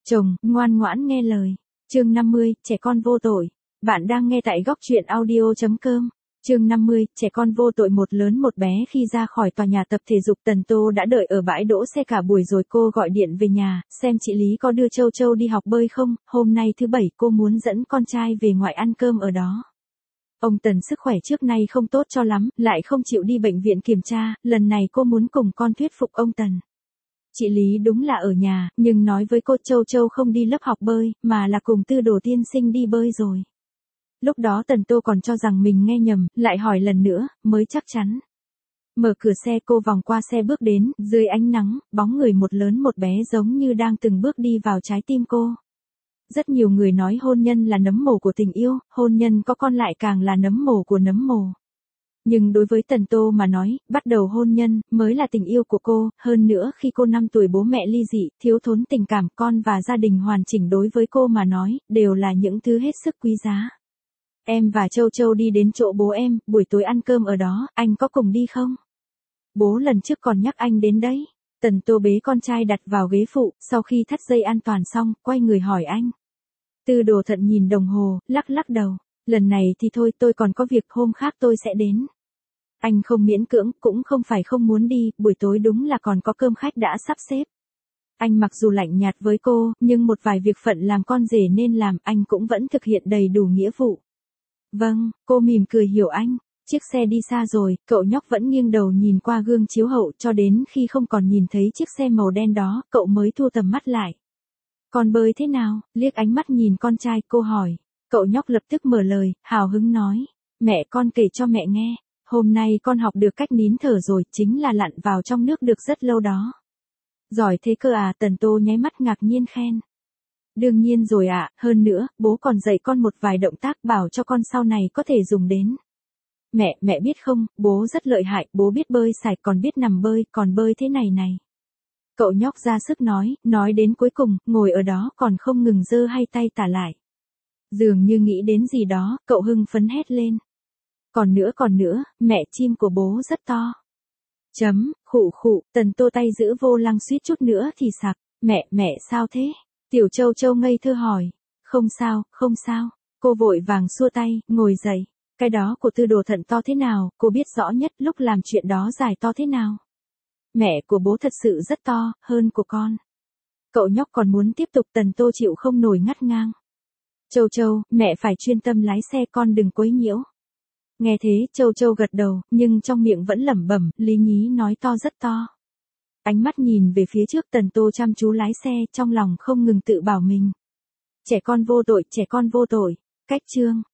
Chồng, ngoan ngoãn nghe lời. Chương 50, trẻ con vô tội. Bạn đang nghe tại góc truyện audio.com. Chương 50, trẻ con vô tội. Một lớn một bé. Khi ra khỏi tòa nhà tập thể dục, Tần Tô đã đợi ở bãi đỗ xe cả buổi rồi. Cô gọi điện về nhà, xem chị Lý có đưa Châu Châu đi học bơi không. Hôm nay thứ Bảy cô muốn dẫn con trai về ngoại ăn cơm ở đó. Ông Tần sức khỏe trước nay không tốt cho lắm, lại không chịu đi bệnh viện kiểm tra. Lần này cô muốn cùng con thuyết phục ông Tần. Chị Lý đúng là ở nhà, nhưng nói với cô Châu Châu không đi lớp học bơi, mà là cùng Tư Đồ tiên sinh đi bơi rồi. Lúc đó Tần Tô còn cho rằng mình nghe nhầm, lại hỏi lần nữa, mới chắc chắn. Mở cửa xe, cô vòng qua xe bước đến, dưới ánh nắng, bóng người một lớn một bé giống như đang từng bước đi vào trái tim cô. Rất nhiều người nói hôn nhân là nấm mồ của tình yêu, hôn nhân có con lại càng là nấm mồ của nấm mồ. Nhưng đối với Tần Tô mà nói, bắt đầu hôn nhân, mới là tình yêu của cô, hơn nữa khi cô 5 tuổi bố mẹ ly dị, thiếu thốn tình cảm, con và gia đình hoàn chỉnh đối với cô mà nói, đều là những thứ hết sức quý giá. Em và Châu Châu đi đến chỗ bố em, buổi tối ăn cơm ở đó, anh có cùng đi không? Bố lần trước còn nhắc anh đến đấy. Tần Tô bế con trai đặt vào ghế phụ, sau khi thắt dây an toàn xong, quay người hỏi anh. Tư Đồ Thận nhìn đồng hồ, lắc lắc đầu. Lần này thì thôi, tôi còn có việc, hôm khác tôi sẽ đến. Anh không miễn cưỡng, cũng không phải không muốn đi, buổi tối đúng là còn có cơm khách đã sắp xếp. Anh mặc dù lạnh nhạt với cô, nhưng một vài việc phận làm con rể nên làm, anh cũng vẫn thực hiện đầy đủ nghĩa vụ. Vâng, cô mỉm cười hiểu anh. Chiếc xe đi xa rồi, cậu nhóc vẫn nghiêng đầu nhìn qua gương chiếu hậu cho đến khi không còn nhìn thấy chiếc xe màu đen đó, cậu mới thu tầm mắt lại. Con bơi thế nào? Liếc ánh mắt nhìn con trai, cô hỏi. Cậu nhóc lập tức mở lời, hào hứng nói. Mẹ con kể cho mẹ nghe. Hôm nay con học được cách nín thở rồi, chính là lặn vào trong nước được rất lâu đó. Giỏi thế cơ à? Tần Tô nháy mắt ngạc nhiên khen. Đương nhiên rồi ạ, hơn nữa, bố còn dạy con một vài động tác bảo cho con sau này có thể dùng đến. Mẹ biết không, bố rất lợi hại, bố biết bơi sải, còn biết nằm bơi, còn bơi thế này này. Cậu nhóc ra sức nói đến cuối cùng, ngồi ở đó còn không ngừng giơ hai tay tả lại. Dường như nghĩ đến gì đó, cậu hưng phấn hét lên. Còn nữa, mẹ chim của bố rất to. Khụ, Tần Tô tay giữ vô lăng suýt chút nữa thì sặc. Mẹ sao thế? Tiểu Châu Châu ngây thơ hỏi. Không sao. Cô vội vàng xua tay, ngồi dậy. Cái đó của Tư Đồ Thận to thế nào, cô biết rõ nhất, lúc làm chuyện đó dài to thế nào. Mẹ của bố thật sự rất to, hơn của con. Cậu nhóc còn muốn tiếp tục, Tần Tô chịu không nổi ngắt ngang. Châu, mẹ phải chuyên tâm lái xe, con đừng quấy nhiễu. Nghe thế, Châu Châu gật đầu, nhưng trong miệng vẫn lẩm bẩm, Lý Nhí nói to rất to. Ánh mắt nhìn về phía trước, Tần Tô chăm chú lái xe, trong lòng không ngừng tự bảo mình. Trẻ con vô tội. Cách chương